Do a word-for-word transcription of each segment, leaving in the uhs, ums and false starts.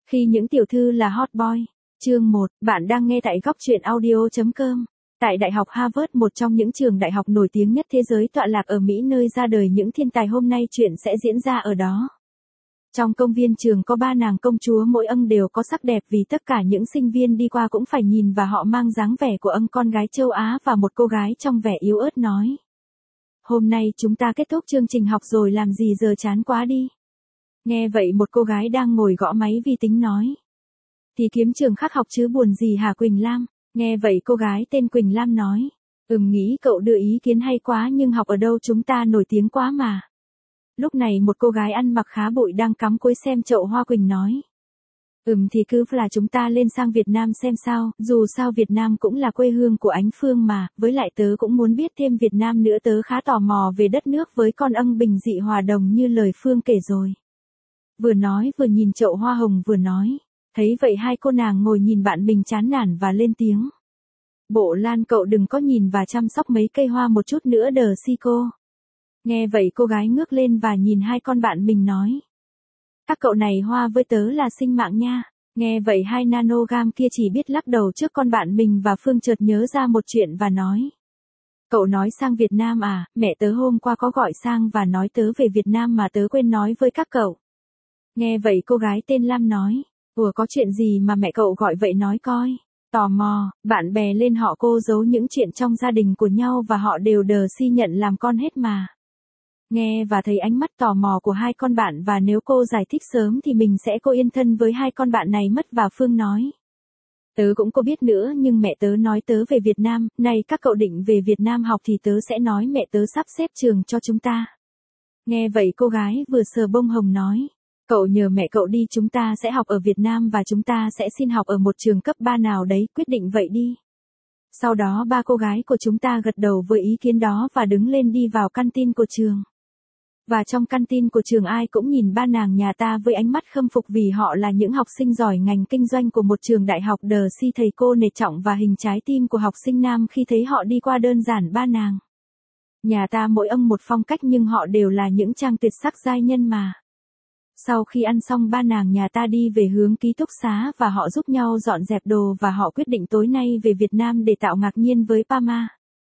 Khi những tiểu thư là hot boy. Chương một, bạn đang nghe tại góc truyện audio chấm com. Tại Đại học Harvard, một trong những trường đại học nổi tiếng nhất thế giới tọa lạc ở Mỹ, nơi ra đời những thiên tài, hôm nay chuyện sẽ diễn ra ở đó. Trong công viên trường có ba nàng công chúa, mỗi âng đều có sắc đẹp vì tất cả những sinh viên đi qua cũng phải nhìn, và họ mang dáng vẻ của âng con gái châu Á. Và một cô gái trong vẻ yếu ớt nói: "Hôm nay chúng ta kết thúc chương trình học rồi, làm gì giờ, chán quá đi." Nghe vậy một cô gái đang ngồi gõ máy vi tính nói: "Thì kiếm trường khác học chứ buồn gì hả Quỳnh Lam?" Nghe vậy cô gái tên Quỳnh Lam nói: "Ừm, nghĩ cậu đưa ý kiến hay quá, nhưng học ở đâu, chúng ta nổi tiếng quá mà." Lúc này một cô gái ăn mặc khá bụi đang cắm cúi xem chậu hoa Quỳnh nói: "Ừm, thì cứ là chúng ta lên sang Việt Nam xem sao, dù sao Việt Nam cũng là quê hương của Ánh Phương mà, với lại tớ cũng muốn biết thêm Việt Nam nữa, tớ khá tò mò về đất nước với con âng bình dị hòa đồng như lời Phương kể rồi." Vừa nói vừa nhìn chậu hoa hồng vừa nói. Thấy vậy hai cô nàng ngồi nhìn bạn mình chán nản và lên tiếng: "Bộ Lan, cậu đừng có nhìn và chăm sóc mấy cây hoa một chút nữa đờ si cô." Nghe vậy cô gái ngước lên và nhìn hai con bạn mình nói: "Các cậu này, hoa với tớ là sinh mạng nha." Nghe vậy hai nanogam kia chỉ biết lắc đầu trước con bạn mình, và Phương chợt nhớ ra một chuyện và nói: "Cậu nói sang Việt Nam à, mẹ tớ hôm qua có gọi sang và nói tớ về Việt Nam mà tớ quên nói với các cậu." Nghe vậy cô gái tên Lam nói: "Ủa, có chuyện gì mà mẹ cậu gọi vậy, nói coi." Tò mò, bạn bè lên họ cô giấu những chuyện trong gia đình của nhau và họ đều đờ si nhận làm con hết mà. Nghe và thấy ánh mắt tò mò của hai con bạn, và nếu cô giải thích sớm thì mình sẽ cô yên thân với hai con bạn này mất. Và Phương nói: "Tớ cũng có biết nữa, nhưng mẹ tớ nói tớ về Việt Nam, này các cậu định về Việt Nam học thì tớ sẽ nói mẹ tớ sắp xếp trường cho chúng ta." Nghe vậy cô gái vừa sờ bông hồng nói: "Cậu nhờ mẹ cậu đi, chúng ta sẽ học ở Việt Nam và chúng ta sẽ xin học ở một trường cấp ba nào đấy, quyết định vậy đi." Sau đó ba cô gái của chúng ta gật đầu với ý kiến đó và đứng lên đi vào căn tin của trường. Và trong căn tin của trường ai cũng nhìn ba nàng nhà ta với ánh mắt khâm phục, vì họ là những học sinh giỏi ngành kinh doanh của một trường đại học đờ si. Thầy cô nể trọng và hình trái tim của học sinh nam khi thấy họ đi qua. Đơn giản ba nàng nhà ta mỗi âng một phong cách, nhưng họ đều là những trang tuyệt sắc giai nhân mà. Sau khi ăn xong, ba nàng nhà ta đi về hướng ký túc xá và họ giúp nhau dọn dẹp đồ, và họ quyết định tối nay về Việt Nam để tạo ngạc nhiên với Pama.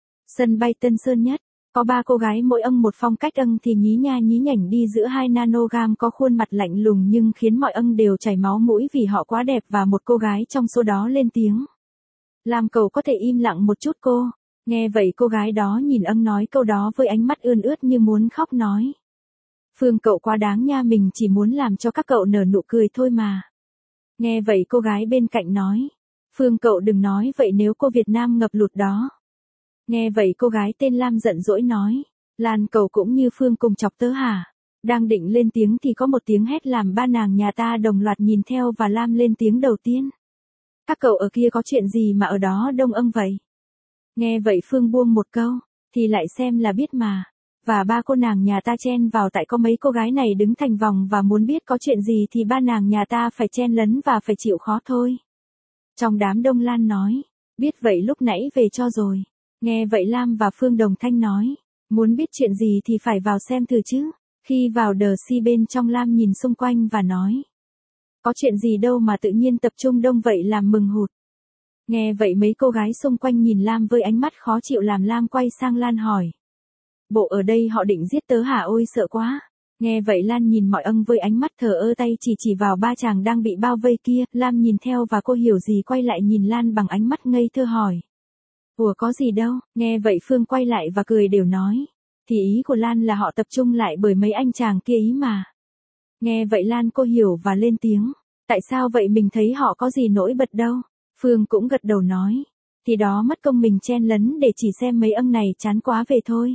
Sân bay Tân Sơn Nhất, có ba cô gái mỗi âng một phong cách. Âng thì nhí nha nhí nhảnh đi giữa hai nanogam có khuôn mặt lạnh lùng nhưng khiến mọi âng đều chảy máu mũi vì họ quá đẹp, và một cô gái trong số đó lên tiếng: "Làm cậu có thể im lặng một chút cô." Nghe vậy cô gái đó nhìn âng nói câu đó với ánh mắt ươn ướt như muốn khóc, nói: "Phương, cậu quá đáng nha, mình chỉ muốn làm cho các cậu nở nụ cười thôi mà." Nghe vậy cô gái bên cạnh nói: "Phương, cậu đừng nói vậy, nếu cô Việt Nam ngập lụt đó." Nghe vậy cô gái tên Lam giận dỗi nói: "Lan, cậu cũng như Phương cùng chọc tớ hả?" Đang định lên tiếng thì có một tiếng hét làm ba nàng nhà ta đồng loạt nhìn theo, và Lam lên tiếng đầu tiên: "Các cậu ở kia có chuyện gì mà ở đó đông âng vậy?" Nghe vậy Phương buông một câu: "Thì lại xem là biết mà." Và ba cô nàng nhà ta chen vào, tại có mấy cô gái này đứng thành vòng và muốn biết có chuyện gì thì ba nàng nhà ta phải chen lấn và phải chịu khó thôi. Trong đám đông Lan nói: "Biết vậy lúc nãy về cho rồi." Nghe vậy Lam và Phương đồng thanh nói: "Muốn biết chuyện gì thì phải vào xem thử chứ." Khi vào đờ si bên trong, Lam nhìn xung quanh và nói: "Có chuyện gì đâu mà tự nhiên tập trung đông vậy, làm mừng hụt." Nghe vậy mấy cô gái xung quanh nhìn Lam với ánh mắt khó chịu, làm Lam quay sang Lan hỏi: "Bộ ở đây họ định giết tớ hả? Ôi sợ quá." Nghe vậy Lan nhìn mọi âng với ánh mắt thờ ơ, tay chỉ chỉ vào ba chàng đang bị bao vây kia. Lam nhìn theo và cô hiểu gì, quay lại nhìn Lan bằng ánh mắt ngây thơ hỏi: "Ủa, có gì đâu." Nghe vậy Phương quay lại và cười đều nói: "Thì ý của Lan là họ tập trung lại bởi mấy anh chàng kia ý mà." Nghe vậy Lan cô hiểu và lên tiếng: "Tại sao vậy, mình thấy họ có gì nổi bật đâu." Phương cũng gật đầu nói: "Thì đó, mất công mình chen lấn để chỉ xem mấy âng này chán quá về thôi."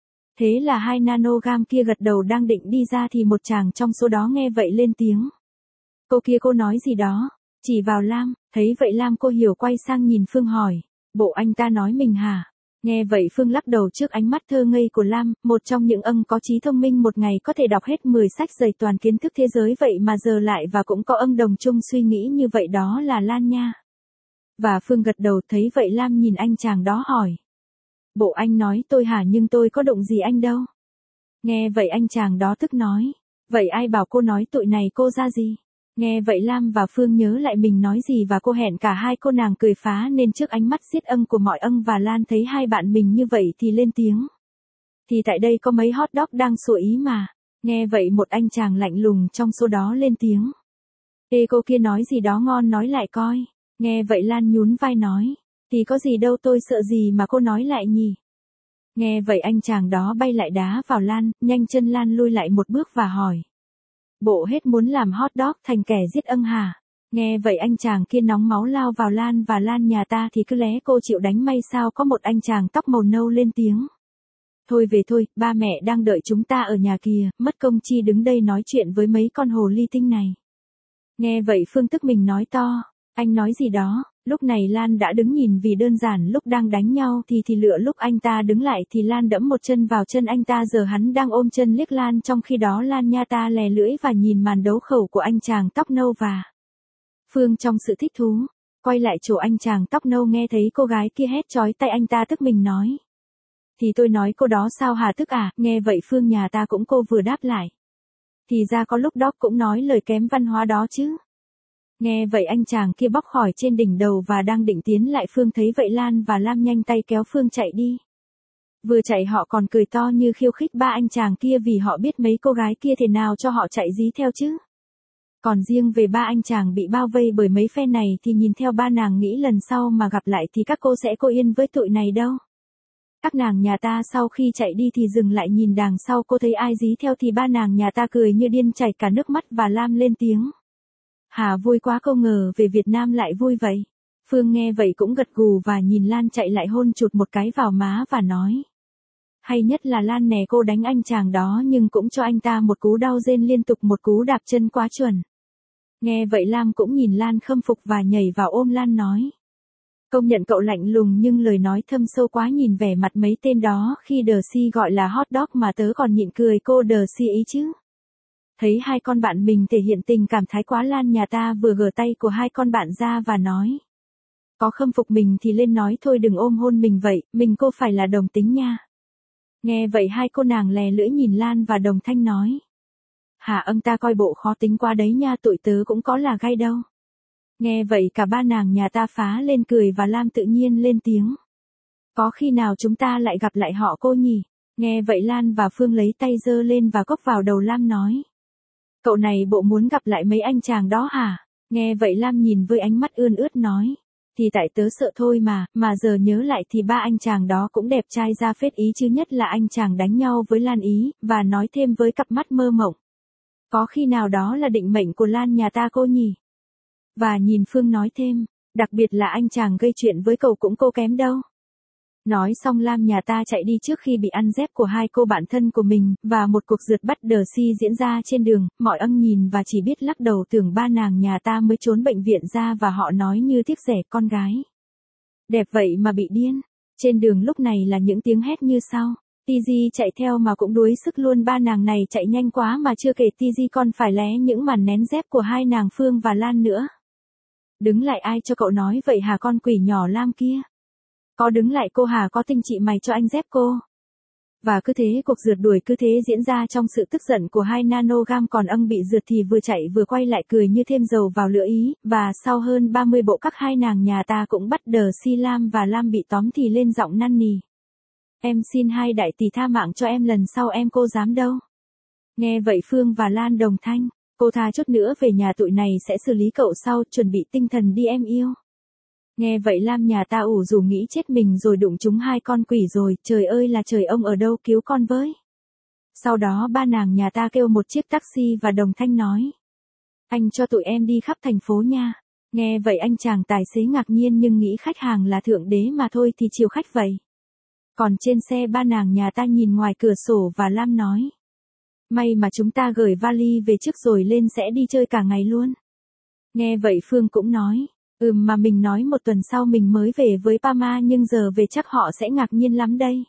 Thế là hai nanogam kia gật đầu đang định đi ra thì một chàng trong số đó nghe vậy lên tiếng: "Cô kia, cô nói gì đó?" Chỉ vào Lam. Thấy vậy Lam cô hiểu quay sang nhìn Phương hỏi: "Bộ anh ta nói mình hả?" Nghe vậy Phương lắc đầu trước ánh mắt thơ ngây của Lam, một trong những âng có trí thông minh một ngày có thể đọc hết mười sách dày toàn kiến thức thế giới vậy mà giờ lại và cũng có âng đồng chung suy nghĩ như vậy, đó là Lan nha. Và Phương gật đầu. Thấy vậy Lam nhìn anh chàng đó hỏi: "Bộ anh nói tôi hả? Nhưng tôi có đụng gì anh đâu." Nghe vậy anh chàng đó tức nói: "Vậy ai bảo cô nói tụi này cô ra gì?" Nghe vậy Lam và Phương nhớ lại mình nói gì và cô hẹn cả hai cô nàng cười phá nên trước ánh mắt xiết âng của mọi âng và Lan thấy hai bạn mình như vậy thì lên tiếng. Thì tại đây có mấy hot dog đang sủa ý mà. Nghe vậy một anh chàng lạnh lùng trong số đó lên tiếng. Ê cô kia nói gì đó ngon nói lại coi. Nghe vậy Lan nhún vai nói. Thì có gì đâu tôi sợ gì mà cô nói lại nhỉ. Nghe vậy anh chàng đó bay lại đá vào Lan, nhanh chân Lan lui lại một bước và hỏi. Bộ hết muốn làm hot dog thành kẻ giết âng hả? Nghe vậy anh chàng kia nóng máu lao vào Lan và Lan nhà ta thì cứ lé cô chịu đánh may sao có một anh chàng tóc màu nâu lên tiếng. Thôi về thôi, ba mẹ đang đợi chúng ta ở nhà kìa, mất công chi đứng đây nói chuyện với mấy con hồ ly tinh này. Nghe vậy Phương tức mình nói to, anh nói gì đó, lúc này Lan đã đứng nhìn vì đơn giản lúc đang đánh nhau thì thì lựa lúc anh ta đứng lại thì Lan đẫm một chân vào chân anh ta giờ hắn đang ôm chân liếc Lan trong khi đó Lan nha ta lè lưỡi và nhìn màn đấu khẩu của anh chàng tóc nâu và Phương trong sự thích thú, quay lại chỗ anh chàng tóc nâu nghe thấy cô gái kia hét chói tay anh ta tức mình nói. Thì tôi nói cô đó sao hà tức à, nghe vậy Phương nhà ta cũng cô vừa đáp lại. Thì ra có lúc đó cũng nói lời kém văn hóa đó chứ. Nghe vậy anh chàng kia bóc khỏi trên đỉnh đầu và đang định tiến lại Phương thấy vậy Lan và Lam nhanh tay kéo Phương chạy đi. Vừa chạy họ còn cười to như khiêu khích ba anh chàng kia vì họ biết mấy cô gái kia thế nào cho họ chạy dí theo chứ. Còn riêng về ba anh chàng bị bao vây bởi mấy phe này thì nhìn theo ba nàng nghĩ lần sau mà gặp lại thì các cô sẽ cô yên với tụi này đâu. Các nàng nhà ta sau khi chạy đi thì dừng lại nhìn đằng sau cô thấy ai dí theo thì ba nàng nhà ta cười như điên chảy cả nước mắt và Lam lên tiếng. Hà vui quá không ngờ về Việt Nam lại vui vậy. Phương nghe vậy cũng gật gù và nhìn Lan chạy lại hôn chụt một cái vào má và nói. Hay nhất là Lan nè cô đánh anh chàng đó nhưng cũng cho anh ta một cú đau rên liên tục một cú đạp chân quá chuẩn. Nghe vậy Lam cũng nhìn Lan khâm phục và nhảy vào ôm Lan nói. Công nhận cậu lạnh lùng nhưng lời nói thâm sâu quá nhìn vẻ mặt mấy tên đó khi Đờ Si gọi là hot dog mà tớ còn nhịn cười cô Đờ Si ý chứ. Thấy hai con bạn mình thể hiện tình cảm thái quá Lan nhà ta vừa gỡ tay của hai con bạn ra và nói. Có khâm phục mình thì lên nói thôi đừng ôm hôn mình vậy, mình cô phải là đồng tính nha. Nghe vậy hai cô nàng lè lưỡi nhìn Lan và đồng thanh nói. Hả âng ta coi bộ khó tính quá đấy nha tụi tớ cũng có là gay đâu. Nghe vậy cả ba nàng nhà ta phá lên cười và Lam tự nhiên lên tiếng. Có khi nào chúng ta lại gặp lại họ cô nhỉ? Nghe vậy Lan và Phương lấy tay giơ lên và cốc vào đầu Lam nói. Cậu này bộ muốn gặp lại mấy anh chàng đó hả? Nghe vậy Lam nhìn với ánh mắt ươn ướt nói. Thì tại tớ sợ thôi mà, mà giờ nhớ lại thì ba anh chàng đó cũng đẹp trai ra phết ý chứ nhất là anh chàng đánh nhau với Lan ý, và nói thêm với cặp mắt mơ mộng. Có khi nào đó là định mệnh của Lan nhà ta cô nhỉ? Và nhìn Phương nói thêm, đặc biệt là anh chàng gây chuyện với cậu cũng cô kém đâu. Nói xong Lam nhà ta chạy đi trước khi bị ăn dép của hai cô bạn thân của mình, và một cuộc rượt bắt Đờ Si diễn ra trên đường, mọi âng nhìn và chỉ biết lắc đầu tưởng ba nàng nhà ta mới trốn bệnh viện ra và họ nói như tiếc rẻ con gái. Đẹp vậy mà bị điên. Trên đường lúc này là những tiếng hét như sau. Tz chạy theo mà cũng đuối sức luôn ba nàng này chạy nhanh quá mà chưa kể Tz còn phải lé những màn nén dép của hai nàng Phương và Lan nữa. Đứng lại ai cho cậu nói vậy hả con quỷ nhỏ Lam kia? Có đứng lại cô hả có tinh chị mày cho anh dép cô? Và cứ thế cuộc rượt đuổi cứ thế diễn ra trong sự tức giận của hai nanogam còn âng bị rượt thì vừa chạy vừa quay lại cười như thêm dầu vào lửa ý, và sau hơn ba mươi bộ các hai nàng nhà ta cũng bắt Đờ Si Lam và Lam bị tóm thì lên giọng năn nỉ. Em xin hai đại tỷ tha mạng cho em lần sau em cô dám đâu. Nghe vậy Phương và Lan đồng thanh, cô tha chút nữa về nhà tụi này sẽ xử lý cậu sau, chuẩn bị tinh thần đi em yêu. Nghe vậy Lam nhà ta ủ rủ nghĩ chết mình rồi đụng chúng hai con quỷ rồi, trời ơi là trời ông ở đâu cứu con với. Sau đó ba nàng nhà ta kêu một chiếc taxi và đồng thanh nói. Anh cho tụi em đi khắp thành phố nha. Nghe vậy anh chàng tài xế ngạc nhiên nhưng nghĩ khách hàng là thượng đế mà thôi thì chiều khách vậy. Còn trên xe ba nàng nhà ta nhìn ngoài cửa sổ và Lam nói. May mà chúng ta gửi vali về trước rồi lên sẽ đi chơi cả ngày luôn. Nghe vậy Phương cũng nói. Ừm mà mình nói một tuần sau mình mới về với Pama nhưng giờ về chắc họ sẽ ngạc nhiên lắm đây.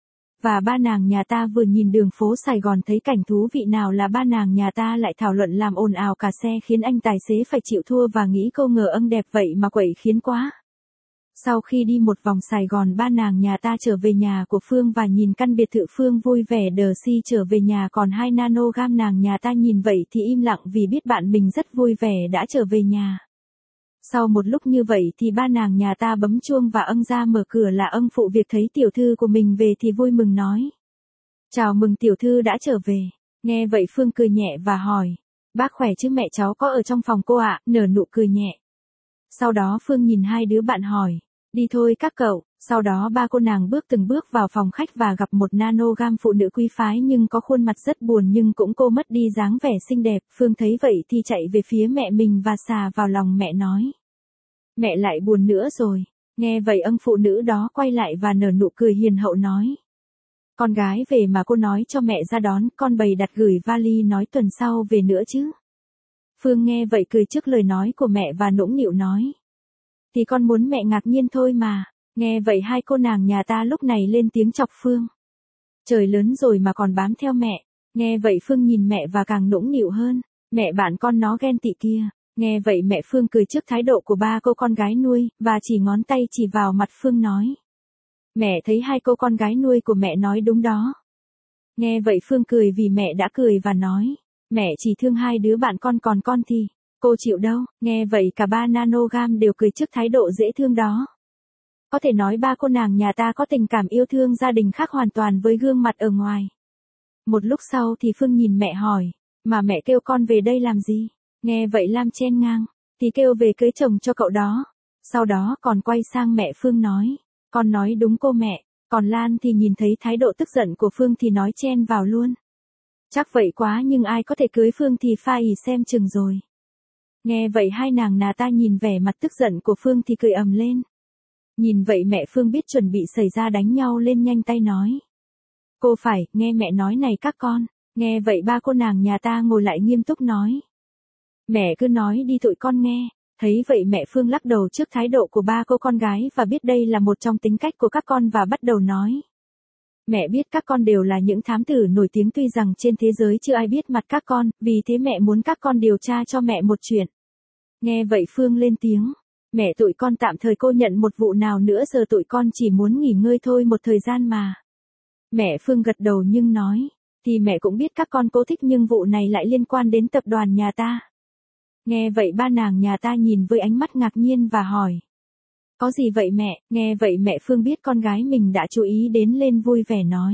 Và ba nàng nhà ta vừa nhìn đường phố Sài Gòn thấy cảnh thú vị nào là ba nàng nhà ta lại thảo luận làm ồn ào cả xe khiến anh tài xế phải chịu thua và nghĩ câu ngờ âng đẹp vậy mà quậy khiến quá. Sau khi đi một vòng Sài Gòn ba nàng nhà ta trở về nhà của Phương và nhìn căn biệt thự Phương vui vẻ đờ si trở về nhà còn hai nanogam nàng nhà ta nhìn vậy thì im lặng vì biết bạn mình rất vui vẻ đã trở về nhà. Sau một lúc như vậy thì ba nàng nhà ta bấm chuông và ân ra mở cửa là ân phụ việc thấy tiểu thư của mình về thì vui mừng nói. Chào mừng tiểu thư đã trở về. Nghe vậy Phương cười nhẹ và hỏi. Bác khỏe chứ mẹ cháu có ở trong phòng cô ạ, nở nụ cười nhẹ. Sau đó Phương nhìn hai đứa bạn hỏi. Đi thôi các cậu, sau đó ba cô nàng bước từng bước vào phòng khách và gặp một nanogam phụ nữ quý phái nhưng có khuôn mặt rất buồn nhưng cũng cô mất đi dáng vẻ xinh đẹp. Phương thấy vậy thì chạy về phía mẹ mình và xà vào lòng mẹ nói. Mẹ lại buồn nữa rồi. Nghe vậy ân phụ nữ đó quay lại và nở nụ cười hiền hậu nói. Con gái về mà cô nói cho mẹ ra đón, con bày đặt gửi vali nói tuần sau về nữa chứ. Phương nghe vậy cười trước lời nói của mẹ và nũng nịu nói. Thì con muốn mẹ ngạc nhiên thôi mà. Nghe vậy hai cô nàng nhà ta lúc này lên tiếng chọc Phương. Trời lớn rồi mà còn bám theo mẹ. Nghe vậy Phương nhìn mẹ và càng nũng nịu hơn. Mẹ bạn con nó ghen tị kia. Nghe vậy mẹ Phương cười trước thái độ của ba cô con gái nuôi, và chỉ ngón tay chỉ vào mặt Phương nói. Mẹ thấy hai cô con gái nuôi của mẹ nói đúng đó. Nghe vậy Phương cười vì mẹ đã cười và nói. Mẹ chỉ thương hai đứa bạn con còn con thì, cô chịu đâu. Nghe vậy cả ba nanogam đều cười trước thái độ dễ thương đó. Có thể nói ba cô nàng nhà ta có tình cảm yêu thương gia đình khác hoàn toàn với gương mặt ở ngoài. Một lúc sau thì Phương nhìn mẹ hỏi. Mà mẹ kêu con về đây làm gì? Nghe vậy Lam chen ngang. Thì kêu về cưới chồng cho cậu đó. Sau đó còn quay sang mẹ Phương nói. Con nói đúng cô mẹ. Còn Lan thì nhìn thấy thái độ tức giận của Phương thì nói chen vào luôn. Chắc vậy quá nhưng ai có thể cưới Phương thì pha ỉ xem chừng rồi. Nghe vậy hai nàng nà ta nhìn vẻ mặt tức giận của Phương thì cười ầm lên. Nhìn vậy mẹ Phương biết chuẩn bị xảy ra đánh nhau lên nhanh tay nói. Cô phải, nghe mẹ nói này các con. Nghe vậy ba cô nàng nhà ta ngồi lại nghiêm túc nói. Mẹ cứ nói đi tụi con nghe. Thấy vậy mẹ Phương lắc đầu trước thái độ của ba cô con gái và biết đây là một trong tính cách của các con và bắt đầu nói. Mẹ biết các con đều là những thám tử nổi tiếng tuy rằng trên thế giới chưa ai biết mặt các con, vì thế mẹ muốn các con điều tra cho mẹ một chuyện. Nghe vậy Phương lên tiếng. Mẹ tụi con tạm thời cô nhận một vụ nào nữa giờ tụi con chỉ muốn nghỉ ngơi thôi một thời gian mà. Mẹ Phương gật đầu nhưng nói. Thì mẹ cũng biết các con cố thích nhưng vụ này lại liên quan đến tập đoàn nhà ta. Nghe vậy ba nàng nhà ta nhìn với ánh mắt ngạc nhiên và hỏi. Có gì vậy mẹ? Nghe vậy mẹ Phương biết con gái mình đã chú ý đến lên vui vẻ nói.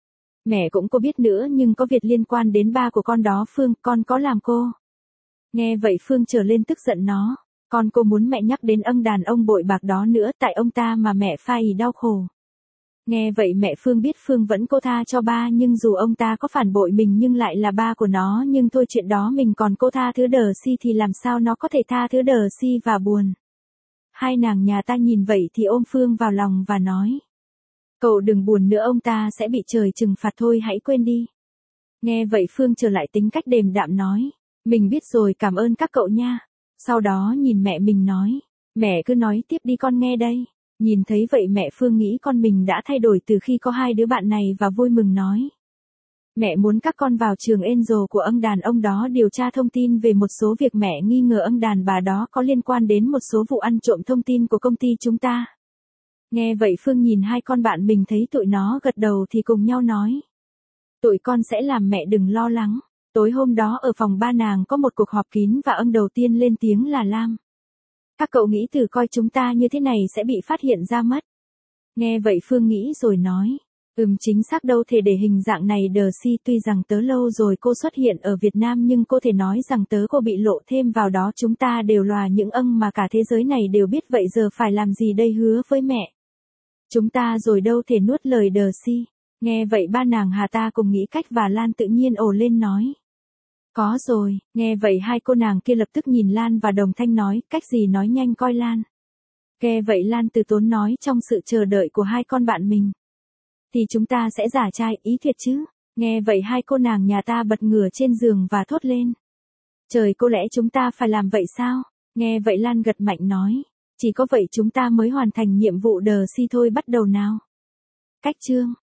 Mẹ cũng có biết nữa nhưng có việc liên quan đến ba của con đó Phương, con có làm cô. Nghe vậy Phương trở lên tức giận nó. Con cô muốn mẹ nhắc đến ông đàn ông bội bạc đó nữa tại ông ta mà mẹ pha ỉ đau khổ. Nghe vậy mẹ Phương biết Phương vẫn cô tha cho ba nhưng dù ông ta có phản bội mình nhưng lại là ba của nó nhưng thôi chuyện đó mình còn cô tha thứ đờ si thì làm sao nó có thể tha thứ đờ si và buồn. Hai nàng nhà ta nhìn vậy thì ôm Phương vào lòng và nói. Cậu đừng buồn nữa ông ta sẽ bị trời trừng phạt thôi hãy quên đi. Nghe vậy Phương trở lại tính cách đềm đạm nói. Mình biết rồi cảm ơn các cậu nha. Sau đó nhìn mẹ mình nói. Mẹ cứ nói tiếp đi con nghe đây. Nhìn thấy vậy mẹ Phương nghĩ con mình đã thay đổi từ khi có hai đứa bạn này và vui mừng nói. Mẹ muốn các con vào trường Angel của ông đàn ông đó điều tra thông tin về một số việc mẹ nghi ngờ ông đàn bà đó có liên quan đến một số vụ ăn trộm thông tin của công ty chúng ta. Nghe vậy Phương nhìn hai con bạn mình thấy tụi nó gật đầu thì cùng nhau nói. Tụi con sẽ làm mẹ đừng lo lắng. Tối hôm đó ở phòng ba nàng có một cuộc họp kín và ông đầu tiên lên tiếng là Lam. Các cậu nghĩ thử coi chúng ta như thế này sẽ bị phát hiện ra mất. Nghe vậy Phương nghĩ rồi nói. Ừm chính xác đâu thể để hình dạng này đờ si tuy rằng tớ lâu rồi cô xuất hiện ở Việt Nam nhưng cô thể nói rằng tớ cô bị lộ thêm vào đó chúng ta đều là những ân mà cả thế giới này đều biết vậy giờ phải làm gì đây hứa với mẹ. Chúng ta rồi đâu thể nuốt lời đờ si. Nghe vậy ba nàng Hà ta cùng nghĩ cách và Lan tự nhiên ồ lên nói. Có rồi, nghe vậy hai cô nàng kia lập tức nhìn Lan và đồng thanh nói, cách gì nói nhanh coi Lan. Nghe vậy Lan từ tốn nói trong sự chờ đợi của hai con bạn mình. Thì chúng ta sẽ giả trai, ý thiệt chứ. Nghe vậy hai cô nàng nhà ta bật ngửa trên giường và thốt lên. Trời cô lẽ chúng ta phải làm vậy sao? Nghe vậy Lan gật mạnh nói. Chỉ có vậy chúng ta mới hoàn thành nhiệm vụ đờ si thôi bắt đầu nào. Cách chương.